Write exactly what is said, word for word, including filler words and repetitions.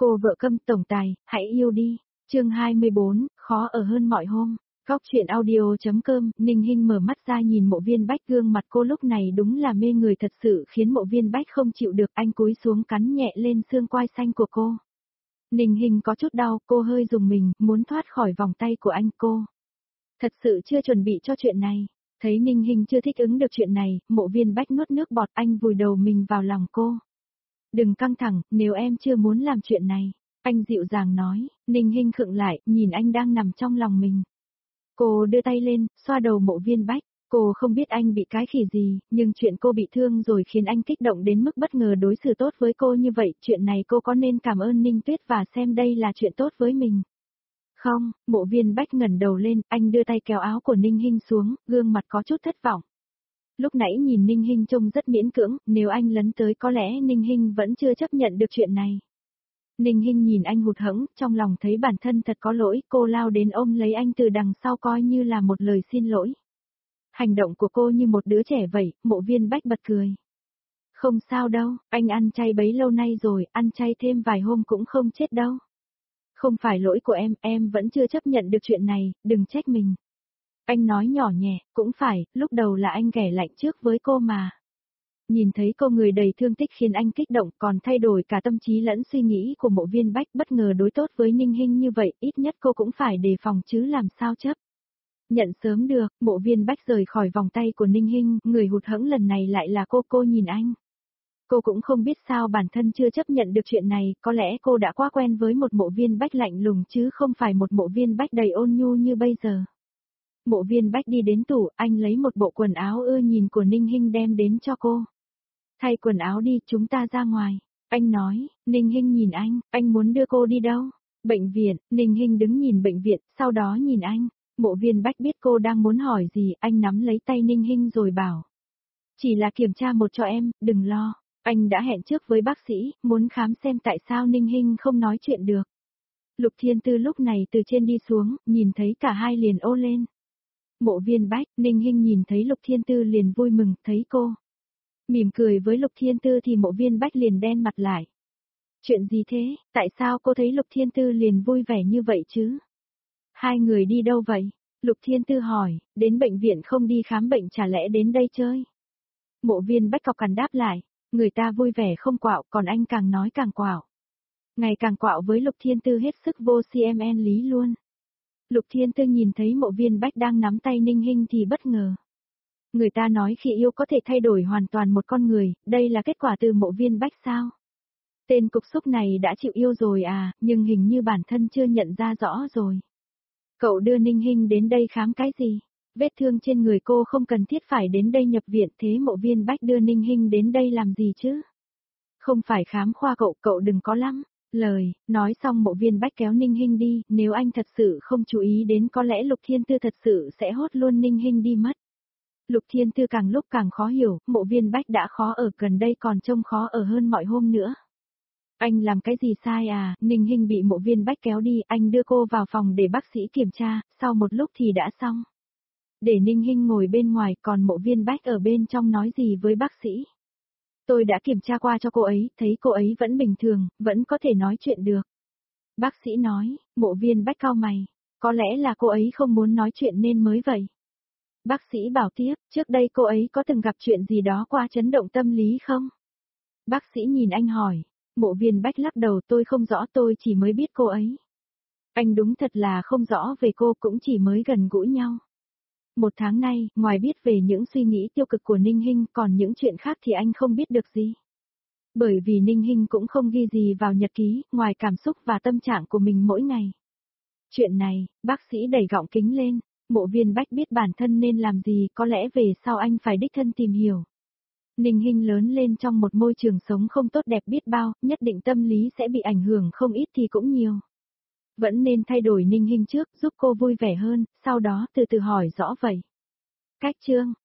Cô vợ câm tổng tài, hãy yêu đi. Chương hai mươi bốn, khó ở hơn mọi hôm. Góc chuyện audio.com, Ninh Hinh mở mắt ra nhìn Mộ Viên Bách, gương mặt cô lúc này đúng là mê người thật sự khiến Mộ Viên Bách không chịu được, anh cúi xuống cắn nhẹ lên xương quai xanh của cô. Ninh Hinh có chút đau, cô hơi rùng mình, muốn thoát khỏi vòng tay của anh cô. Thật sự chưa chuẩn bị cho chuyện này. Thấy Ninh Hinh chưa thích ứng được chuyện này, Mộ Viên Bách nuốt nước bọt, anh vùi đầu mình vào lòng cô. Đừng căng thẳng, nếu em chưa muốn làm chuyện này. Anh dịu dàng nói. Ninh Hinh khựng lại, nhìn anh đang nằm trong lòng mình. Cô đưa tay lên, xoa đầu Mộ Viên Bách. Cô không biết anh bị cái khỉ gì, nhưng chuyện cô bị thương rồi khiến anh kích động đến mức bất ngờ đối xử tốt với cô như vậy. Chuyện này cô có nên cảm ơn Ninh Tuyết và xem đây là chuyện tốt với mình? Không, Mộ Viên Bách ngẩng đầu lên, anh đưa tay kéo áo của Ninh Hinh xuống, gương mặt có chút thất vọng. Lúc nãy nhìn Ninh Hinh trông rất miễn cưỡng, nếu anh lấn tới có lẽ Ninh Hinh vẫn chưa chấp nhận được chuyện này. Ninh Hinh nhìn anh hụt hẫng, trong lòng thấy bản thân thật có lỗi, cô lao đến ôm lấy anh từ đằng sau coi như là một lời xin lỗi. Hành động của cô như một đứa trẻ vậy, Mộ Viên Bách bật cười. Không sao đâu, anh ăn chay bấy lâu nay rồi, ăn chay thêm vài hôm cũng không chết đâu. Không phải lỗi của em, em vẫn chưa chấp nhận được chuyện này, đừng trách mình. Anh nói nhỏ nhẹ, cũng phải, lúc đầu là anh ghẻ lạnh trước với cô mà. Nhìn thấy cô người đầy thương tích khiến anh kích động, còn thay đổi cả tâm trí lẫn suy nghĩ của Mộ Viên Bách, bất ngờ đối tốt với Ninh Hinh như vậy, ít nhất cô cũng phải đề phòng chứ làm sao chấp. Nhận sớm được, Mộ Viên Bách rời khỏi vòng tay của Ninh Hinh, người hụt hẫng lần này lại là cô, cô nhìn anh. Cô cũng không biết sao bản thân chưa chấp nhận được chuyện này, có lẽ cô đã quá quen với một Mộ Viên Bách lạnh lùng chứ không phải một Mộ Viên Bách đầy ôn nhu như bây giờ. Mộ Viên Bách đi đến tủ, anh lấy một bộ quần áo ưa nhìn của Ninh Hinh đem đến cho cô. Thay quần áo đi, chúng ta ra ngoài. Anh nói. Ninh Hinh nhìn anh, anh muốn đưa cô đi đâu? Bệnh viện. Ninh Hinh đứng nhìn bệnh viện, sau đó nhìn anh. Mộ Viên Bách biết cô đang muốn hỏi gì, anh nắm lấy tay Ninh Hinh rồi bảo. Chỉ là kiểm tra một cho em, đừng lo. Anh đã hẹn trước với bác sĩ, muốn khám xem tại sao Ninh Hinh không nói chuyện được. Lục Thiên Tư lúc này từ trên đi xuống, nhìn thấy cả hai liền ô lên. Mộ Viên Bách, Ninh Hinh nhìn thấy Lục Thiên Tư liền vui mừng, thấy cô. Mỉm cười với Lục Thiên Tư thì Mộ Viên Bách liền đen mặt lại. Chuyện gì thế, tại sao cô thấy Lục Thiên Tư liền vui vẻ như vậy chứ? Hai người đi đâu vậy? Lục Thiên Tư hỏi, đến bệnh viện không đi khám bệnh chả lẽ đến đây chơi? Mộ Viên Bách cọc cằn đáp lại, người ta vui vẻ không quạo, còn anh càng nói càng quạo. Ngày càng quạo với Lục Thiên Tư hết sức vô cmn lý luôn. Lục Thiên Tư nhìn thấy Mộ Viên Bách đang nắm tay Ninh Hinh thì bất ngờ. Người ta nói khi yêu có thể thay đổi hoàn toàn một con người, đây là kết quả từ Mộ Viên Bách sao? Tên cục xúc này đã chịu yêu rồi à, nhưng hình như bản thân chưa nhận ra rõ rồi. Cậu đưa Ninh Hinh đến đây khám cái gì? Vết thương trên người cô không cần thiết phải đến đây nhập viện, thế Mộ Viên Bách đưa Ninh Hinh đến đây làm gì chứ? Không phải khám khoa cậu, cậu đừng có lắm. Lời, nói xong Mộ Viên Bách kéo Ninh Hinh đi, nếu anh thật sự không chú ý đến có lẽ Lục Thiên Tư thật sự sẽ hốt luôn Ninh Hinh đi mất. Lục Thiên Tư càng lúc càng khó hiểu, Mộ Viên Bách đã khó ở gần đây còn trông khó ở hơn mọi hôm nữa. Anh làm cái gì sai à? Ninh Hinh bị Mộ Viên Bách kéo đi, anh đưa cô vào phòng để bác sĩ kiểm tra, sau một lúc thì đã xong. Để Ninh Hinh ngồi bên ngoài còn Mộ Viên Bách ở bên trong nói gì với bác sĩ. Tôi đã kiểm tra qua cho cô ấy, thấy cô ấy vẫn bình thường, vẫn có thể nói chuyện được. Bác sĩ nói. Mộ Viên Bách cau mày, có lẽ là cô ấy không muốn nói chuyện nên mới vậy. Bác sĩ bảo tiếp, trước đây cô ấy có từng gặp chuyện gì đó qua chấn động tâm lý không? Bác sĩ nhìn anh hỏi. Mộ Viên Bách lắc đầu, tôi không rõ, tôi chỉ mới biết cô ấy. Anh đúng thật là không rõ về cô, cũng chỉ mới gần gũi nhau. Một tháng nay, ngoài biết về những suy nghĩ tiêu cực của Ninh Hinh, còn những chuyện khác thì anh không biết được gì. Bởi vì Ninh Hinh cũng không ghi gì vào nhật ký, ngoài cảm xúc và tâm trạng của mình mỗi ngày. Chuyện này, bác sĩ đẩy gọng kính lên, Mộ Viên Bách biết bản thân nên làm gì, có lẽ về sau anh phải đích thân tìm hiểu. Ninh Hinh lớn lên trong một môi trường sống không tốt đẹp biết bao, nhất định tâm lý sẽ bị ảnh hưởng không ít thì cũng nhiều. Vẫn nên thay đổi Ninh Hinh trước, giúp cô vui vẻ hơn, sau đó từ từ hỏi rõ vậy. Cách chương